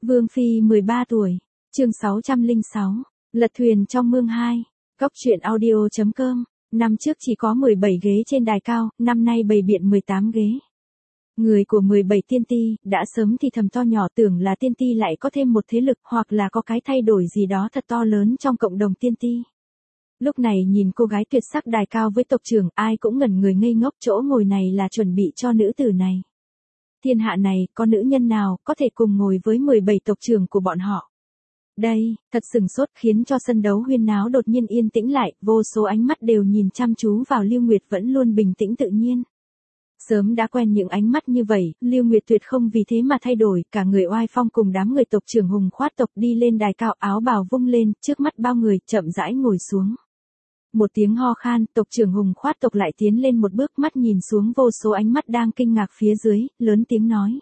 Vương Phi 13 tuổi, chương 606, Lật thuyền trong mương 2, Cóc truyện audio.com, năm trước chỉ có 17 ghế trên đài cao, năm nay bày biện 18 ghế. Người của 17 tiên ti, đã sớm thì thầm to nhỏ tưởng là tiên ti lại có thêm một thế lực hoặc là có cái thay đổi gì đó thật to lớn trong cộng đồng tiên ti. Lúc này nhìn cô gái tuyệt sắc đài cao với tộc trưởng, ai cũng ngẩn người ngây ngốc, chỗ ngồi này là chuẩn bị cho nữ tử này. Thiên hạ này, có nữ nhân nào có thể cùng ngồi với 17 tộc trưởng của bọn họ? Đây, thật sừng sốt khiến cho sân đấu huyên náo đột nhiên yên tĩnh lại, vô số ánh mắt đều nhìn chăm chú vào Lưu Nguyệt vẫn luôn bình tĩnh tự nhiên. Sớm đã quen những ánh mắt như vậy, Lưu Nguyệt tuyệt không vì thế mà thay đổi, cả người oai phong cùng đám người tộc trưởng hùng khoát tộc đi lên đài cao, áo bào vung lên, trước mắt bao người, chậm rãi ngồi xuống. Một tiếng ho khan, tộc trưởng hùng khoát tộc lại tiến lên một bước, mắt nhìn xuống vô số ánh mắt đang kinh ngạc phía dưới, lớn tiếng nói.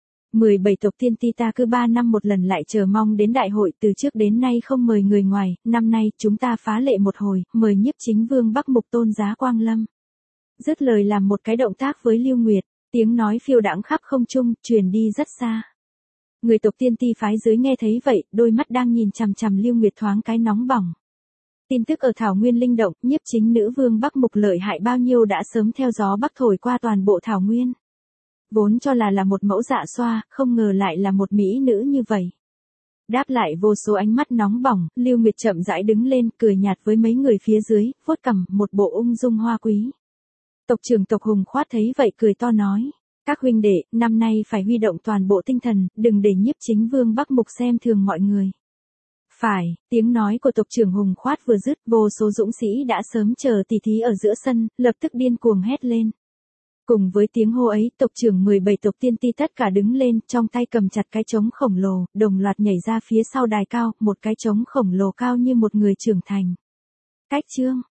17 tộc tiên ti ta cứ 3 năm một lần lại chờ mong đến đại hội, từ trước đến nay không mời người ngoài, năm nay chúng ta phá lệ một hồi, mời nhiếp chính vương Bắc Mục Tôn giá quang lâm. Dứt lời làm một cái động tác với Lưu Nguyệt, tiếng nói phiêu đãng khắp không trung, truyền đi rất xa. Người tộc tiên ti phái dưới nghe thấy vậy, đôi mắt đang nhìn chằm chằm Lưu Nguyệt thoáng cái nóng bỏng. Tin tức ở Thảo Nguyên linh động, nhiếp chính nữ vương Bắc Mục lợi hại bao nhiêu đã sớm theo gió bắc thổi qua toàn bộ Thảo Nguyên. Vốn cho là một mẫu dạ xoa, không ngờ lại là một mỹ nữ như vậy. Đáp lại vô số ánh mắt nóng bỏng, Lưu Nguyệt chậm rãi đứng lên, cười nhạt với mấy người phía dưới, vuốt cằm, một bộ ung dung hoa quý. Tộc trưởng tộc Hùng Khoát thấy vậy cười to nói, các huynh đệ, năm nay phải huy động toàn bộ tinh thần, đừng để nhiếp chính vương Bắc Mục xem thường mọi người. Phải, tiếng nói của tộc trưởng Hùng Khoát vừa dứt, vô số dũng sĩ đã sớm chờ tỉ thí ở giữa sân, lập tức điên cuồng hét lên. Cùng với tiếng hô ấy, tộc trưởng 17 tộc tiên ti tất cả đứng lên, trong tay cầm chặt cái trống khổng lồ, đồng loạt nhảy ra phía sau đài cao, một cái trống khổng lồ cao như một người trưởng thành. Cách chương